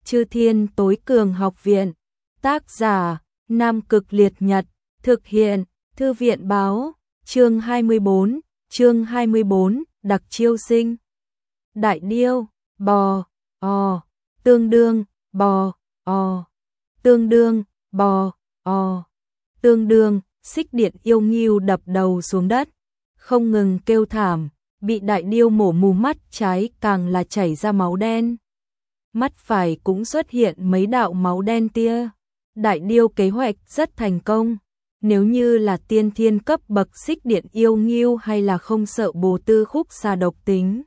Chư Thiên Tối Cường Học Viện. Tác giả: Nam Cực Liệt Nhật. Thực hiện: Thư viện báo. Chương 24, đặc chiêu sinh. Đại điêu, bò, o, tương đương, bò, o, tương đương, bò, o, tương đương, xích điện yêu nghiêu đập đầu xuống đất, không ngừng kêu thảm, bị đại điêu mổ mù mắt trái càng là chảy ra máu đen. Mắt phải cũng xuất hiện mấy đạo máu đen tia. Đại điêu kế hoạch rất thành công. Nếu như là tiên thiên cấp bậc xích điện yêu nghiêu hay là không sợ bồ tư khúc xà độc tính.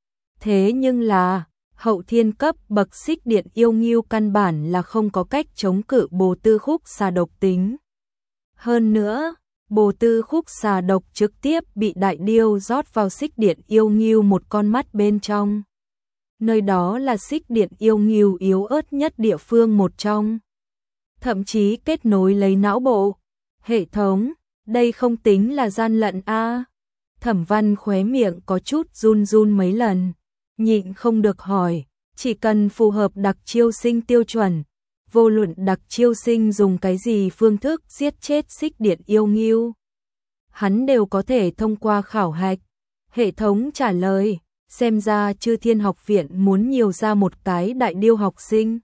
Thế nhưng là, hậu thiên cấp bậc xích điện yêu nghiêu căn bản là không có cách chống cự bồ tư khúc xà độc tính. Hơn nữa, bồ tư khúc xà độc trực tiếp bị đại điêu rót vào xích điện yêu nghiêu một con mắt bên trong. Nơi đó là xích điện yêu nghiêu yếu ớt nhất địa phương một trong. Thậm chí kết nối lấy não bộ. Hệ thống, đây không tính là gian lận a. Thẩm Văn khóe miệng có chút run run mấy lần, nhịn không được hỏi, chỉ cần phù hợp đặc chiêu sinh tiêu chuẩn, vô luận đặc chiêu sinh dùng cái gì phương thức giết chết xích điện yêu nghiêu, hắn đều có thể thông qua khảo hạch. Hệ thống trả lời, xem ra Chư Thiên Học Viện muốn nhiều ra một cái đại điêu học sinh.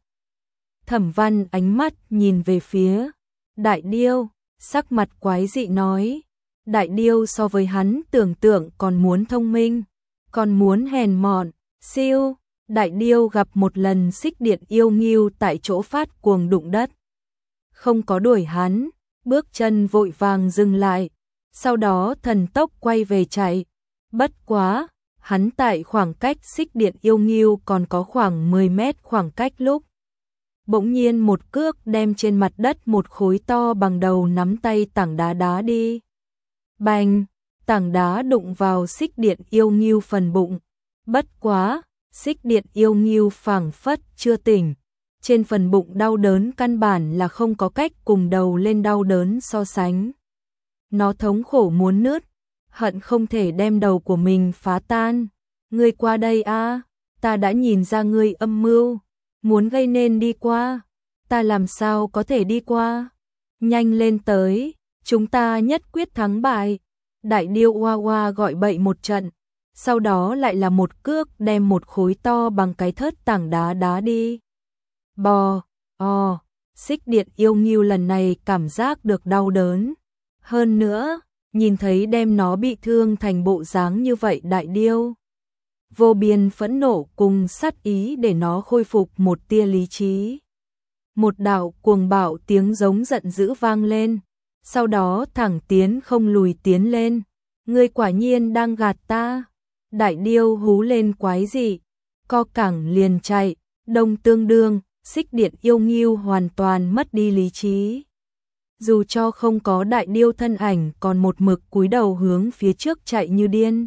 Thẩm Văn ánh mắt nhìn về phía đại điêu, sắc mặt quái dị nói, đại điêu so với hắn tưởng tượng còn muốn thông minh, còn muốn hèn mọn. Siêu, đại điêu gặp một lần xích điện yêu nghiêu tại chỗ phát cuồng đụng đất. Không có đuổi hắn, bước chân vội vàng dừng lại, sau đó thần tốc quay về chạy. Bất quá, hắn tại khoảng cách xích điện yêu nghiêu còn có khoảng 10 mét khoảng cách lúc. Bỗng nhiên một cước đem trên mặt đất một khối to bằng đầu nắm tay tảng đá đá đi. Bành, tảng đá đụng vào xích điện yêu nghiêu phần bụng. Bất quá, xích điện yêu nghiêu phảng phất chưa tỉnh. Trên phần bụng đau đớn căn bản là không có cách cùng đầu lên đau đớn so sánh. Nó thống khổ muốn nứt, hận không thể đem đầu của mình phá tan. Ngươi qua đây a, ta đã nhìn ra ngươi âm mưu, muốn gây nên đi qua. Ta làm sao có thể đi qua? Nhanh lên tới, chúng ta nhất quyết thắng bại. Đại điêu oa oa gọi bậy một trận. Sau đó lại là một cước đem một khối to bằng cái thớt tảng đá đá đi. Bò, o, xích điện yêu nghiêu lần này cảm giác được đau đớn. Hơn nữa, nhìn thấy đem nó bị thương thành bộ dáng như vậy đại điêu. Vô biên phẫn nộ cùng sát ý để nó khôi phục một tia lý trí. Một đạo cuồng bạo tiếng giống giận dữ vang lên. Sau đó thẳng tiến không lùi tiến lên. Ngươi quả nhiên đang gạt ta. Đại điêu hú lên quái dị, co cẳng liền chạy, đông tương đương, xích điện yêu nghiêu hoàn toàn mất đi lý trí. Dù cho không có đại điêu thân ảnh còn một mực cúi đầu hướng phía trước chạy như điên.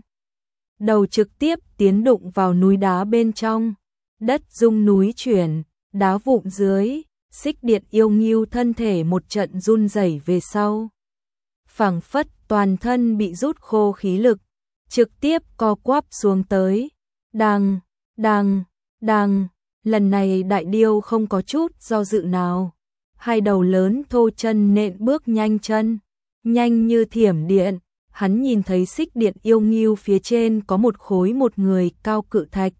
Đầu trực tiếp tiến đụng vào núi đá bên trong, đất rung núi chuyển, đá vụn dưới, xích điện yêu nghiêu thân thể một trận run rẩy về sau. Phảng phất toàn thân bị rút khô khí lực. Trực tiếp co quắp xuống tới. Đằng, đằng, đằng, lần này đại điêu không có chút do dự nào. Hai đầu lớn thô chân nện bước nhanh chân, nhanh như thiểm điện. Hắn nhìn thấy xích điện yêu nghiêu phía trên có một khối một người cao cự thạch.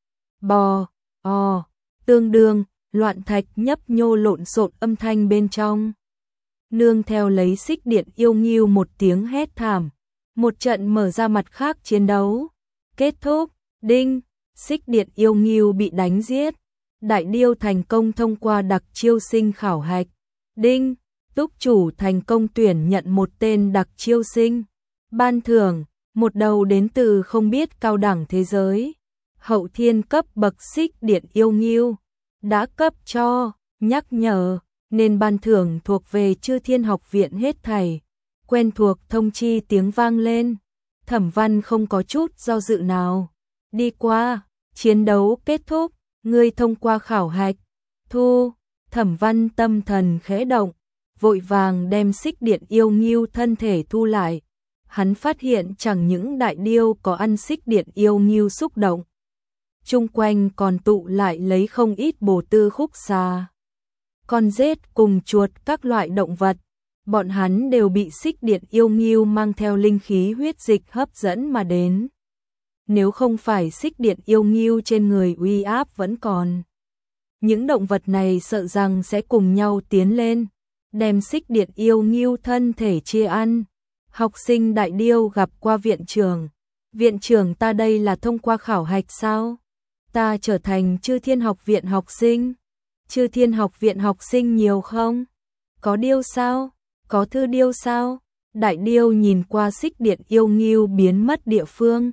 Bò, o, tương đương, loạn thạch nhấp nhô lộn xộn âm thanh bên trong. Nương theo lấy xích điện yêu nghiêu một tiếng hét thảm. Một trận mở ra mặt khác chiến đấu. Kết thúc, đinh, xích điện yêu nghiêu bị đánh giết. Đại điêu thành công thông qua đặc chiêu sinh khảo hạch. Đinh, túc chủ thành công tuyển nhận một tên đặc chiêu sinh. Ban thưởng, một đầu đến từ không biết cao đẳng thế giới. Hậu thiên cấp bậc xích điện yêu nghiêu. Đã cấp cho, nhắc nhở, nên ban thưởng thuộc về Chư Thiên Học Viện hết thảy. Quen thuộc thông chi tiếng vang lên. Thẩm Văn không có chút do dự nào. Đi qua, chiến đấu kết thúc, ngươi thông qua khảo hạch. Thu, Thẩm Văn tâm thần khẽ động, vội vàng đem xích điện yêu nghiêu thân thể thu lại. Hắn phát hiện chẳng những đại điêu có ăn xích điện yêu nghiêu xúc động. chung quanh còn tụ lại lấy không ít bồ tư khúc xà. Con rết cùng chuột các loại động vật, bọn hắn đều bị xích điện yêu nghiêu mang theo linh khí huyết dịch hấp dẫn mà đến. Nếu không phải xích điện yêu nghiêu trên người uy áp vẫn còn, những động vật này sợ rằng sẽ cùng nhau tiến lên, đem xích điện yêu nghiêu thân thể chia ăn. Học sinh Đại Điêu gặp qua viện trưởng. Viện trưởng, ta đây là thông qua khảo hạch sao? Ta trở thành Chư Thiên học viện học sinh. Chư Thiên học viện học sinh nhiều không? Có điêu sao? Có thư điêu sao? Đại Điêu nhìn qua xích điện yêu nghiêu biến mất địa phương,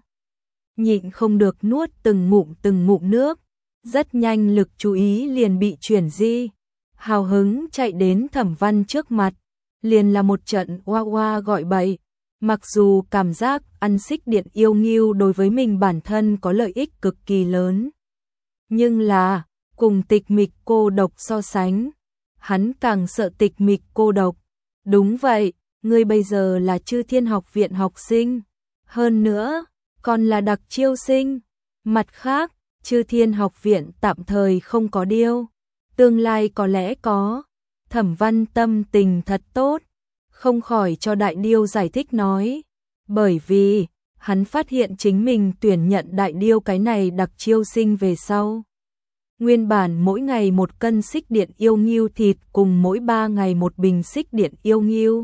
nhịn không được nuốt từng ngụm nước. Rất nhanh lực chú ý liền bị chuyển di, hào hứng chạy đến Thẩm Văn trước mặt, liền là một trận oa oa gọi bậy. Mặc dù cảm giác ăn xích điện yêu nghiêu đối với mình bản thân có lợi ích cực kỳ lớn, nhưng là cùng tịch mịch cô độc so sánh, hắn càng sợ tịch mịch cô độc. Đúng vậy, ngươi bây giờ là Chư Thiên học viện học sinh, hơn nữa còn là đặc chiêu sinh. Mặt khác, Chư Thiên học viện tạm thời không có điêu, tương lai có lẽ có. Thẩm Văn tâm tình thật tốt, không khỏi cho Đại Điêu giải thích nói, bởi vì hắn phát hiện chính mình tuyển nhận Đại Điêu cái này đặc chiêu sinh về sau, nguyên bản mỗi ngày 1 cân xích điện yêu nghiêu thịt cùng mỗi 3 ngày 1 bình xích điện yêu nghiêu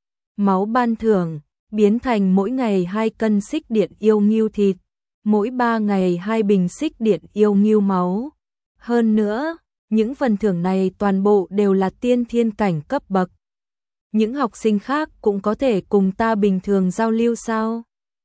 máu ban thưởng, biến thành mỗi ngày 2 cân xích điện yêu nghiêu thịt, mỗi 3 ngày 2 bình xích điện yêu nghiêu máu. Hơn nữa, những phần thưởng này toàn bộ đều là tiên thiên cảnh cấp bậc. Những học sinh khác cũng có thể cùng ta bình thường giao lưu sao?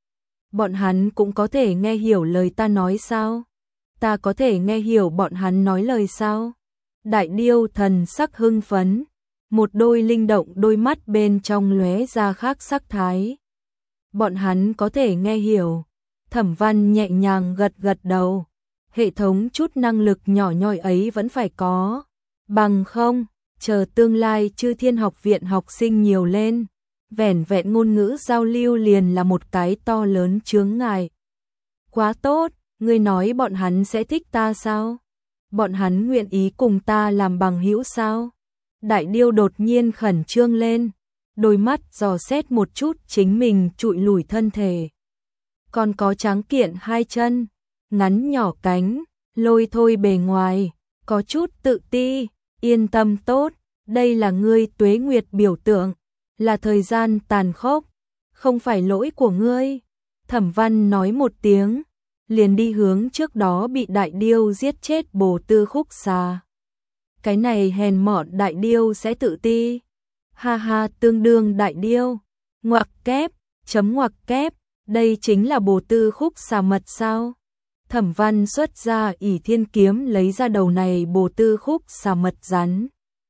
Bọn hắn cũng có thể nghe hiểu lời ta nói sao? Ta có thể nghe hiểu bọn hắn nói lời sao? Đại Điêu thần sắc hưng phấn, một đôi linh động đôi mắt bên trong lóe ra khác sắc thái. Bọn hắn có thể nghe hiểu. Thẩm Văn nhẹ nhàng gật gật đầu. Hệ thống chút năng lực nhỏ nhoi ấy vẫn phải có, bằng không, chờ tương lai Chư Thiên học viện học sinh nhiều lên, vẻn vẹn ngôn ngữ giao lưu liền là một cái to lớn chướng ngại. Quá tốt, ngươi nói bọn hắn sẽ thích ta sao? Bọn hắn nguyện ý cùng ta làm bằng hữu sao? Đại Điêu đột nhiên khẩn trương lên, đôi mắt dò xét một chút chính mình trụi lủi thân thể. Còn có tráng kiện 2 chân, ngắn nhỏ cánh, lôi thôi bề ngoài, có chút tự ti. Yên tâm tốt, đây là ngươi tuế nguyệt biểu tượng, là thời gian tàn khốc, không phải lỗi của ngươi. Thẩm Văn nói một tiếng, liền đi hướng trước đó bị Đại Điêu giết chết bồ tư khúc xà. Cái này hèn mọn Đại Điêu sẽ tự ti. Ha ha, tương đương Đại Điêu. Ngoặc kép, chấm ngoặc kép, đây chính là bồ tư khúc xà mật sao? Thẩm Văn xuất ra ỷ thiên kiếm lấy ra đầu này bồ tư khúc xà mật rắn.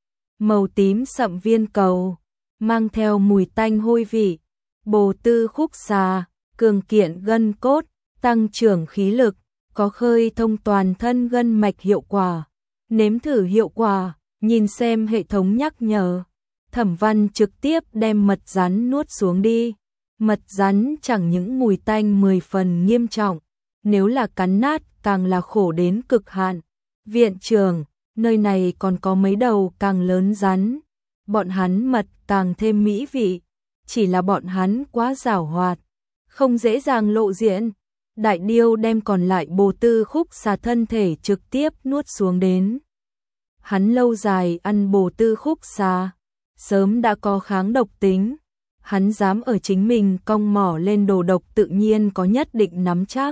Màu tím sậm viên cầu, mang theo mùi tanh hôi vị. Bồ tư khúc xà, cường kiện gân cốt, tăng trưởng khí lực, có khơi thông toàn thân gân mạch hiệu quả. Nếm thử hiệu quả, nhìn xem hệ thống nhắc nhở. Thẩm Văn trực tiếp đem mật rắn nuốt xuống đi. Mật rắn chẳng những mùi tanh 10 phần nghiêm trọng, nếu là cắn nát càng là khổ đến cực hạn. Viện trưởng, nơi này còn có mấy đầu càng lớn rắn, bọn hắn mật càng thêm mỹ vị, chỉ là bọn hắn quá giảo hoạt, không dễ dàng lộ diện. Đại Điêu đem còn lại bồ tư khúc xà thân thể trực tiếp nuốt xuống đến. Hắn lâu dài ăn bồ tư khúc xà, sớm đã có kháng độc tính. Hắn dám ở chính mình cong mỏ lên đồ độc tự nhiên có nhất định nắm chắc.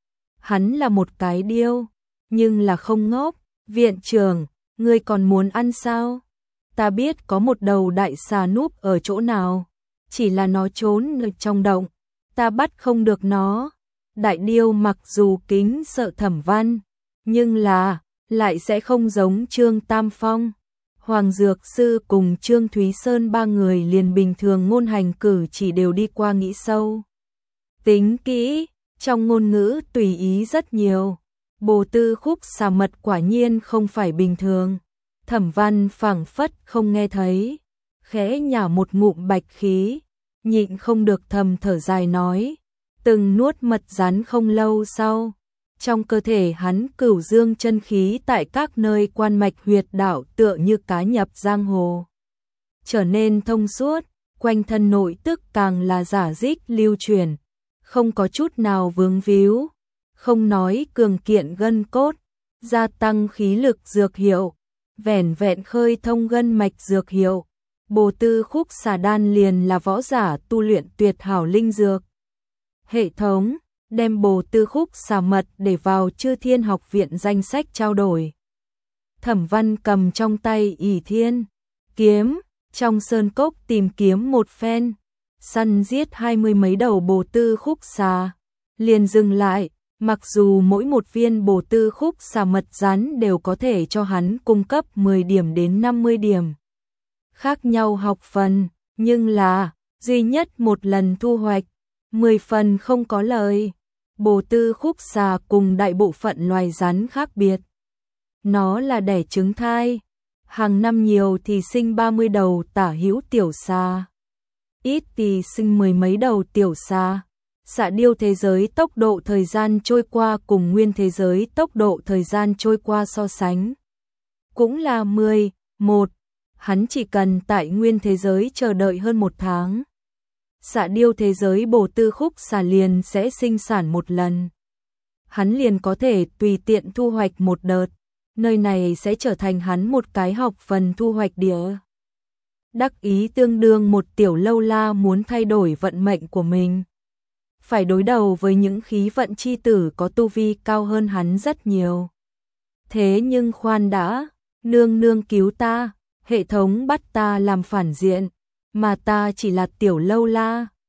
Hắn là một cái điêu, nhưng là không ngốc. Viện trưởng, ngươi còn muốn ăn sao? Ta biết có một đầu đại xà núp ở chỗ nào, chỉ là nó trốn ở trong động, ta bắt không được nó. Đại Điêu mặc dù kính sợ Thẩm Văn, nhưng là lại sẽ không giống Trương Tam Phong, Hoàng Dược Sư cùng Trương Thúy Sơn 3 người liền bình thường ngôn hành cử chỉ đều đi qua nghĩ sâu. Tính kỹ, trong ngôn ngữ tùy ý rất nhiều. Bồ tư khúc xà mật quả nhiên không phải bình thường. Thẩm Văn phảng phất không nghe thấy, khẽ nhả một ngụm bạch khí, nhịn không được thầm thở dài nói. Từng nuốt mật rắn không lâu sau, Trong cơ thể hắn cửu dương chân khí tại các nơi quan mạch huyệt đạo tựa như cá nhập giang hồ, trở nên thông suốt, quanh thân nội tức càng là rả rích lưu chuyển, không có chút nào vướng víu, không nói cường kiện gân cốt, gia tăng khí lực dược hiệu, vẻn vẹn khơi thông gân mạch dược hiệu. Bồ Tư Khúc Xà Đan liền là võ giả tu luyện tuyệt hảo linh dược. Hệ thống đem Bồ Tư Khúc Xà Mật để vào Chư Thiên Học Viện danh sách trao đổi. Thẩm Văn cầm trong tay Ỷ Thiên kiếm, trong sơn cốc tìm kiếm một phen, săn giết 20 mấy đầu Bồ Tư Khúc Xà, liền dừng lại, mặc dù mỗi một viên Bồ Tư Khúc Xà Mật rắn đều có thể cho hắn cung cấp 10 điểm đến 50 điểm. Khác nhau học phần, nhưng là duy nhất một lần thu hoạch, 10 phần không có lời. Bồ Tư Khúc Xà cùng đại bộ phận loài rắn khác biệt. Nó là đẻ trứng thai, hàng năm nhiều thì sinh 30 đầu tả hữu tiểu xà, ít thì sinh 10 mấy đầu tiểu xà. Xạ điêu thế giới tốc độ thời gian trôi qua cùng nguyên thế giới tốc độ thời gian trôi qua so sánh cũng là 11, hắn chỉ cần tại nguyên thế giới chờ đợi hơn 1 tháng. Xạ điêu thế giới Bồ Tư Khúc Xà liền sẽ sinh sản một lần. Hắn liền có thể tùy tiện thu hoạch một đợt, nơi này sẽ trở thành hắn một cái học phần thu hoạch địa. Đắc ý tương đương một tiểu lâu la muốn thay đổi vận mệnh của mình. Phải đối đầu với những khí vận chi tử có tu vi cao hơn hắn rất nhiều. Thế nhưng khoan đã, nương nương cứu ta, hệ thống bắt ta làm phản diện, mà ta chỉ là tiểu lâu la.